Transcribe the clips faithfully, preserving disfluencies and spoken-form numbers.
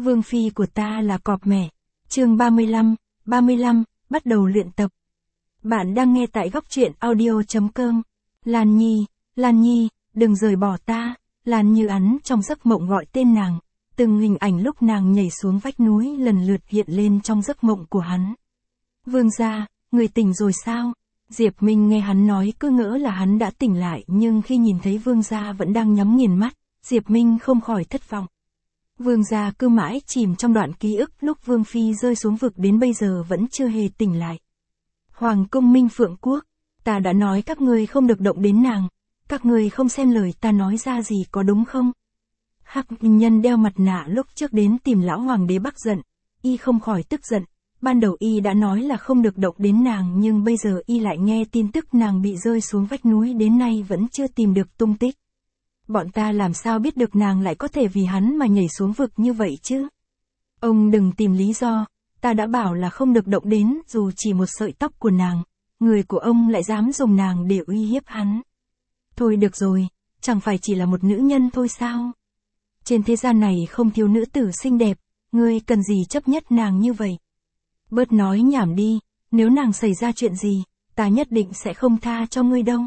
Vương phi của ta là cọp mẹ. Chương ba mươi lăm, ba mươi lăm, bắt đầu luyện tập. Bạn đang nghe tại góc truyện audio chấm com. Lan Nhi, Lan Nhi, đừng rời bỏ ta. Lan Như Ắn trong giấc mộng gọi tên nàng. Từng hình ảnh lúc nàng nhảy xuống vách núi lần lượt hiện lên trong giấc mộng của hắn. Vương gia, người tỉnh rồi sao? Diệp Minh nghe hắn nói cứ ngỡ là hắn đã tỉnh lại, nhưng khi nhìn thấy vương gia vẫn đang nhắm nghiền mắt, Diệp Minh không khỏi thất vọng. Vương gia cứ mãi chìm trong đoạn ký ức lúc Vương Phi rơi xuống vực đến bây giờ vẫn chưa hề tỉnh lại. Hoàng cung Minh Phượng Quốc, ta đã nói các ngươi không được động đến nàng, các ngươi không xem lời ta nói ra gì có đúng không? Hắc nhân đeo mặt nạ lúc trước đến tìm lão hoàng đế Bắc giận, y không khỏi tức giận. Ban đầu y đã nói là không được động đến nàng, nhưng bây giờ y lại nghe tin tức nàng bị rơi xuống vách núi đến nay vẫn chưa tìm được tung tích. Bọn ta làm sao biết được nàng lại có thể vì hắn mà nhảy xuống vực như vậy chứ? Ông đừng tìm lý do, ta đã bảo là không được động đến, dù chỉ một sợi tóc của nàng, người của ông lại dám dùng nàng để uy hiếp hắn. Thôi được rồi, chẳng phải chỉ là một nữ nhân thôi sao? Trên thế gian này không thiếu nữ tử xinh đẹp, ngươi cần gì chấp nhất nàng như vậy? Bớt nói nhảm đi, nếu nàng xảy ra chuyện gì, ta nhất định sẽ không tha cho ngươi đâu.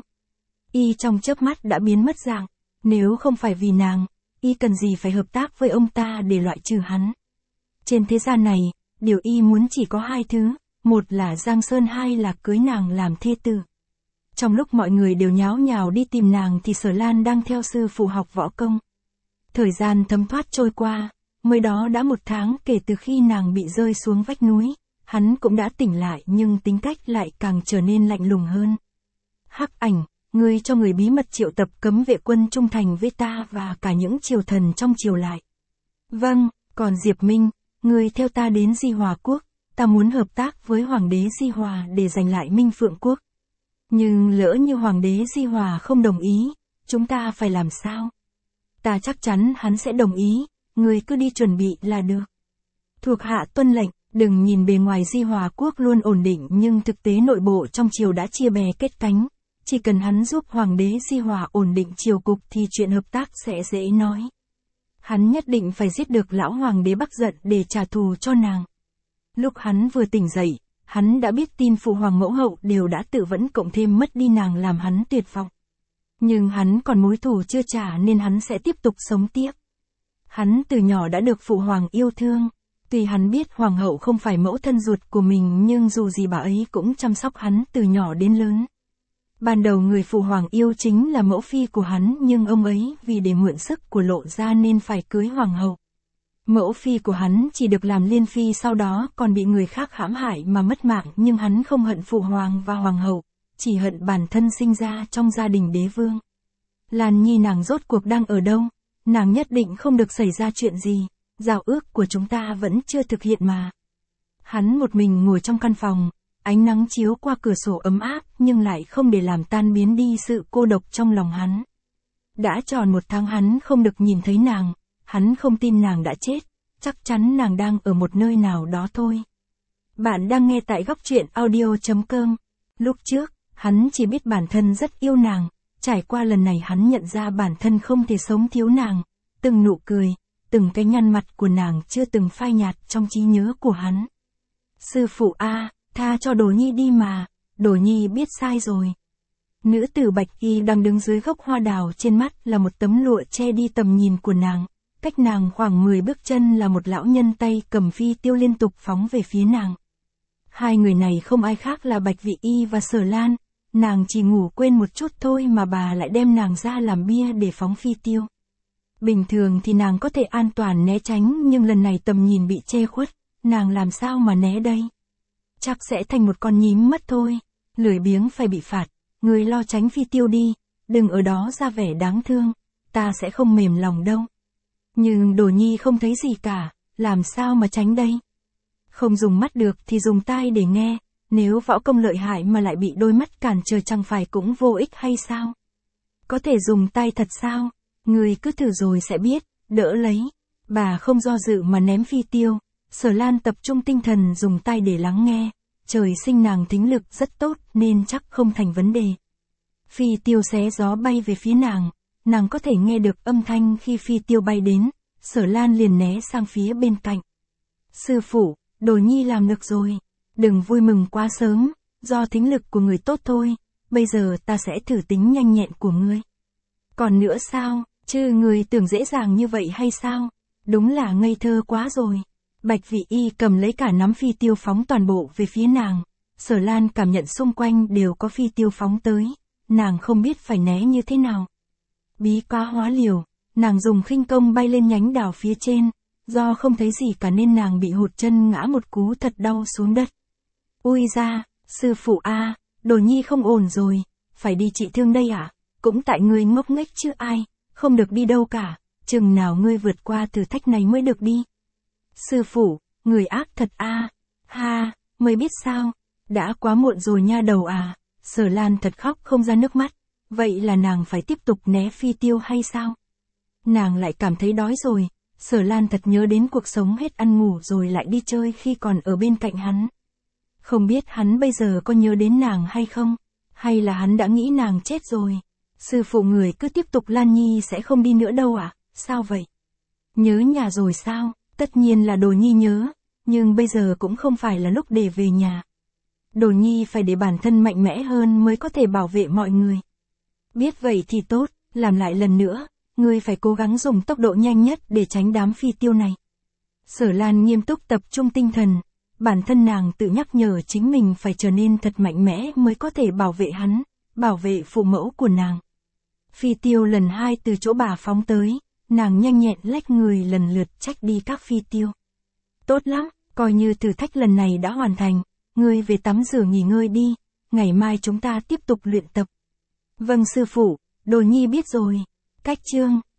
Y trong chớp mắt đã biến mất dạng, nếu không phải vì nàng, y cần gì phải hợp tác với ông ta để loại trừ hắn. Trên thế gian này, điều y muốn chỉ có hai thứ, một là Giang Sơn, hai là cưới nàng làm thê tử. Trong lúc mọi người đều nháo nhào đi tìm nàng thì Sở Lan đang theo sư phụ học võ công. Thời gian thấm thoát trôi qua, mới đó đã một tháng kể từ khi nàng bị rơi xuống vách núi. Hắn cũng đã tỉnh lại nhưng tính cách lại càng trở nên lạnh lùng hơn. Hắc Ảnh, ngươi cho người bí mật triệu tập cấm vệ quân trung thành với ta và cả những triều thần trong triều lại. Vâng, còn Diệp Minh, ngươi theo ta đến Di Hòa Quốc, ta muốn hợp tác với Hoàng đế Di Hòa để giành lại Minh Phượng Quốc. Nhưng lỡ như Hoàng đế Di Hòa không đồng ý, chúng ta phải làm sao? Ta chắc chắn hắn sẽ đồng ý, ngươi cứ đi chuẩn bị là được. Thuộc hạ tuân lệnh. Đừng nhìn bề ngoài Di Hòa Quốc luôn ổn định nhưng thực tế nội bộ trong triều đã chia bè kết cánh. Chỉ cần hắn giúp Hoàng đế Di Hòa ổn định triều cục thì chuyện hợp tác sẽ dễ nói. Hắn nhất định phải giết được lão Hoàng đế Bắc giận để trả thù cho nàng. Lúc hắn vừa tỉnh dậy, hắn đã biết tin phụ hoàng mẫu hậu đều đã tự vẫn cộng thêm mất đi nàng làm hắn tuyệt vọng. Nhưng hắn còn mối thù chưa trả nên hắn sẽ tiếp tục sống tiếp. Hắn từ nhỏ đã được phụ hoàng yêu thương. Tuy hắn biết hoàng hậu không phải mẫu thân ruột của mình nhưng dù gì bà ấy cũng chăm sóc hắn từ nhỏ đến lớn. Ban đầu người phụ hoàng yêu chính là mẫu phi của hắn nhưng ông ấy vì để mượn sức của Lộ gia nên phải cưới hoàng hậu. Mẫu phi của hắn chỉ được làm liên phi, sau đó còn bị người khác hãm hại mà mất mạng, nhưng hắn không hận phụ hoàng và hoàng hậu, chỉ hận bản thân sinh ra trong gia đình đế vương. Lan Nhi nàng rốt cuộc đang ở đâu? Nàng nhất định không được xảy ra chuyện gì. Giao ước của chúng ta vẫn chưa thực hiện mà. Hắn một mình ngồi trong căn phòng, ánh nắng chiếu qua cửa sổ ấm áp nhưng lại không để làm tan biến đi sự cô độc trong lòng hắn. Đã tròn một tháng hắn không được nhìn thấy nàng, hắn không tin nàng đã chết, chắc chắn nàng đang ở một nơi nào đó thôi. Bạn đang nghe tại góc truyện audio chấm com. Lúc trước, hắn chỉ biết bản thân rất yêu nàng, trải qua lần này hắn nhận ra bản thân không thể sống thiếu nàng, từng nụ cười. Từng cái nhăn mặt của nàng chưa từng phai nhạt trong trí nhớ của hắn. Sư phụ a, tha cho Đồ Nhi đi mà, Đồ Nhi biết sai rồi. Nữ tử Bạch Y đang đứng dưới gốc hoa đào, trên mắt là một tấm lụa che đi tầm nhìn của nàng. Cách nàng khoảng mười bước chân là một lão nhân tay cầm phi tiêu liên tục phóng về phía nàng. Hai người này không ai khác là Bạch Vị Y và Sở Lan. Nàng chỉ ngủ quên một chút thôi mà bà lại đem nàng ra làm bia để phóng phi tiêu. Bình thường thì nàng có thể an toàn né tránh nhưng lần này tầm nhìn bị che khuất, nàng làm sao mà né đây? Chắc sẽ thành một con nhím mất thôi, lười biếng phải bị phạt, người lo tránh phi tiêu đi, đừng ở đó ra vẻ đáng thương, ta sẽ không mềm lòng đâu. Nhưng Đồ Nhi không thấy gì cả, làm sao mà tránh đây? Không dùng mắt được thì dùng tai để nghe, nếu võ công lợi hại mà lại bị đôi mắt cản trở chẳng phải cũng vô ích hay sao? Có thể dùng tai thật sao? Người cứ thử rồi sẽ biết, đỡ lấy. Bà không do dự mà ném phi tiêu. Sở Lan tập trung tinh thần dùng tai để lắng nghe. Trời sinh nàng thính lực rất tốt nên chắc không thành vấn đề. Phi tiêu xé gió bay về phía nàng. Nàng có thể nghe được âm thanh khi phi tiêu bay đến. Sở Lan liền né sang phía bên cạnh. Sư phụ, Đồ Nhi làm được rồi. Đừng vui mừng quá sớm, do thính lực của người tốt thôi, bây giờ ta sẽ thử tính nhanh nhẹn của ngươi. Còn nữa sao, chứ người tưởng dễ dàng như vậy hay sao? Đúng là ngây thơ quá rồi. Bạch Vị Y cầm lấy cả nắm phi tiêu phóng toàn bộ về phía nàng. Sở Lan cảm nhận xung quanh đều có phi tiêu phóng tới, nàng không biết phải né như thế nào. Bí cá hóa liều, nàng dùng khinh công bay lên nhánh đào phía trên, do không thấy gì cả nên nàng bị hụt chân ngã một cú thật đau xuống đất. Ui ra, sư phụ a, Đồ Nhi không ổn rồi, phải đi trị thương đây à? Cũng tại ngươi ngốc nghếch chứ ai, không được đi đâu cả, chừng nào ngươi vượt qua thử thách này mới được đi. Sư phụ, người ác thật a, ha, mới biết sao, đã quá muộn rồi nha đầu à. Sở Lan thật khóc không ra nước mắt, vậy là nàng phải tiếp tục né phi tiêu hay sao? Nàng lại cảm thấy đói rồi, Sở Lan thật nhớ đến cuộc sống hết ăn ngủ rồi lại đi chơi khi còn ở bên cạnh hắn. Không biết hắn bây giờ có nhớ đến nàng hay không, hay là hắn đã nghĩ nàng chết rồi. Sư phụ người cứ tiếp tục, Lan Nhi sẽ không đi nữa đâu à, sao vậy? Nhớ nhà rồi sao? Tất nhiên là Đồ Nhi nhớ, nhưng bây giờ cũng không phải là lúc để về nhà. Đồ Nhi phải để bản thân mạnh mẽ hơn mới có thể bảo vệ mọi người. Biết vậy thì tốt, làm lại lần nữa, ngươi phải cố gắng dùng tốc độ nhanh nhất để tránh đám phi tiêu này. Sở Lan nghiêm túc tập trung tinh thần, bản thân nàng tự nhắc nhở chính mình phải trở nên thật mạnh mẽ mới có thể bảo vệ hắn, bảo vệ phụ mẫu của nàng. Phi tiêu lần hai từ chỗ bà phóng tới, nàng nhanh nhẹn lách người lần lượt trách đi các phi tiêu. Tốt lắm, coi như thử thách lần này đã hoàn thành, ngươi về tắm rửa nghỉ ngơi đi, ngày mai chúng ta tiếp tục luyện tập. Vâng sư phụ, Đồ Nhi biết rồi. Cách chương